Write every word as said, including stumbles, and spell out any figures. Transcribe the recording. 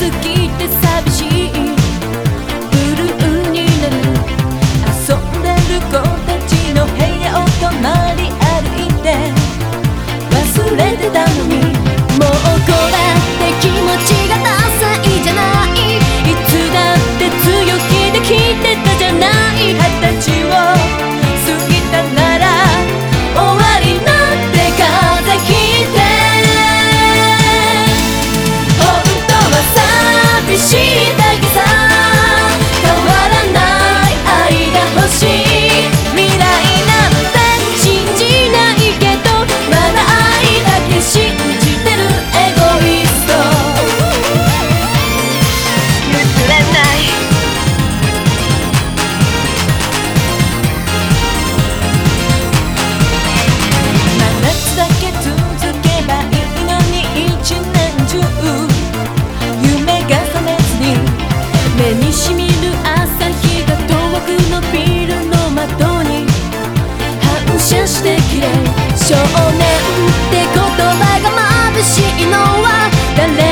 すぎて寂しいブルーになる遊んでる子たちの部屋を隣歩いて忘れてたのにもうこれって気持ちがダサいじゃないいつだって強気で来てたじゃない二十歳を過ぎたなら終わりなんて風切って本当は寂しいだけさ変わらない愛が欲しい未来なんて信じないけどまだ愛だけ信じてるエゴイスト譲れない真夏だけ続けばいいのに一年中夢が覚めずに目にしみる朝日が遠くのビルの窓に反射して綺麗少年って言葉が眩しいのは誰